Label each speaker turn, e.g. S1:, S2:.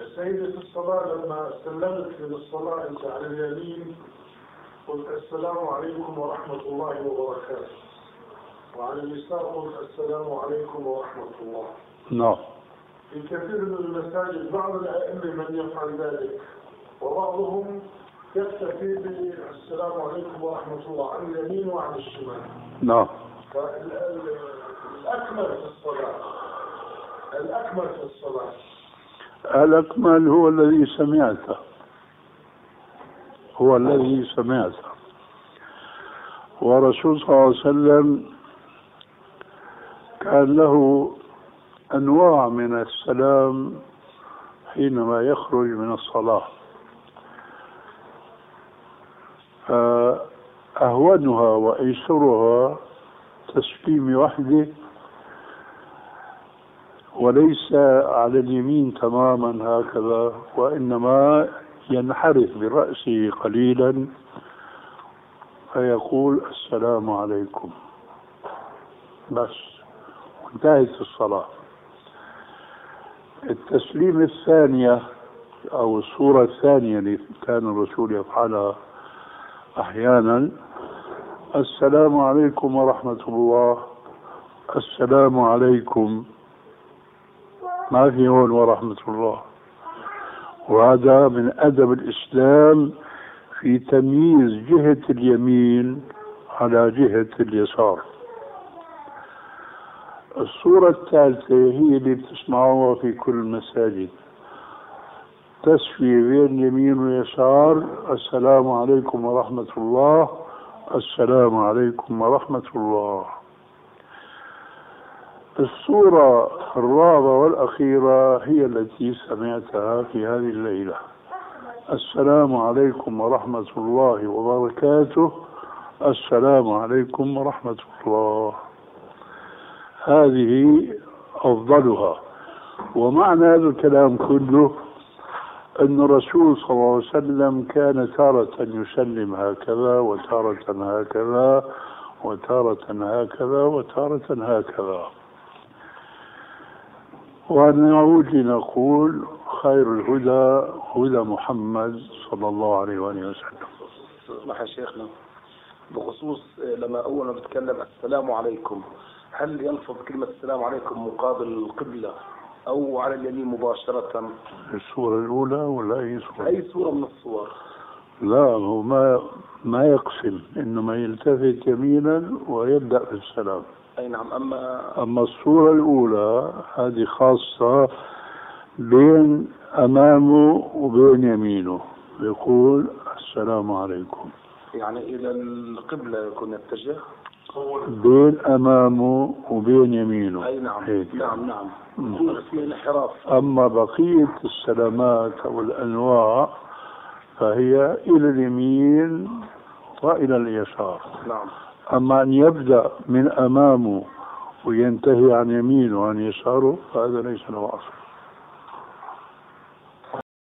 S1: سيدة الصلاة لما سلمت من الصلاة أنت على اليمين قلت السلام عليكم ورحمة الله وبركاته، وعلى اليسار قلت السلام عليكم ورحمة الله.
S2: نعم.
S1: في كثير من المساجد بعض الأئمة من يفعل ذلك، وبعضهم يكتفي بالسلام عليكم ورحمة الله عن اليمين وعن الشمال.
S2: نعم.
S1: الأكمل في الصلاة
S2: الأكمل هو الذي سمعته، ورسول صلى الله عليه وسلم كان له أنواع من السلام حينما يخرج من الصلاة، أهونها وأيسرها تسليم وحده، وليس على اليمين تماما هكذا، وإنما ينحرف برأسه قليلا فيقول السلام عليكم بس، وانتهت الصلاة. التسليم الثانية أو الصورة الثانية اللي كان الرسول يفعلها أحيانا: السلام عليكم ورحمة الله، السلام عليكم، ما في هون ورحمة الله. وهذا من أدب الإسلام في تمييز جهة اليمين على جهة اليسار. الصورة الثالثة هي اللي بتسمعوها في كل المساجد، تسوية بين اليمين واليسار: السلام عليكم ورحمة الله، السلام عليكم ورحمة الله. الصورة الرابعة والأخيرة هي التي سمعتها في هذه الليلة: السلام عليكم ورحمة الله وبركاته، السلام عليكم ورحمة الله. هذه أفضلها. ومعنى هذا الكلام كله أن الرسول صلى الله عليه وسلم كان تارة يسلم هكذا، وتارة هكذا، وتارة هكذا، وتارة هكذا. ونعود لنقول: خير الهدى هدى محمد صلى الله عليه وآله وسلم.
S3: اسمح يا شيخنا، بخصوص لما أول ما بتكلم السلام عليكم، هل يلفظ كلمة السلام عليكم مقابل القبلة أو على اليمين مباشرة؟
S2: الصورة الأولى ولا أي صورة؟
S3: أي صورة من الصور.
S2: لا، هو ما يقسم، إنما يلتفت يمينا ويبدأ في السلام.
S3: أي نعم.
S2: أما الصورة الأولى هذه خاصة بين أمامه وبين يمينه، يقول السلام عليكم،
S3: يعني إلى القبلة يكون يتجه
S2: بين أمامه وبين يمينه.
S3: أي نعم.
S2: هيك.
S3: نعم. في انحراف.
S2: أما بقية السلامات أو الأنواع فهي إلى اليمين وإلى اليسار.
S3: نعم.
S2: أما أن يبدأ من أمامه وينتهي عن يمينه وعن يساره فهذا ليس له أصل.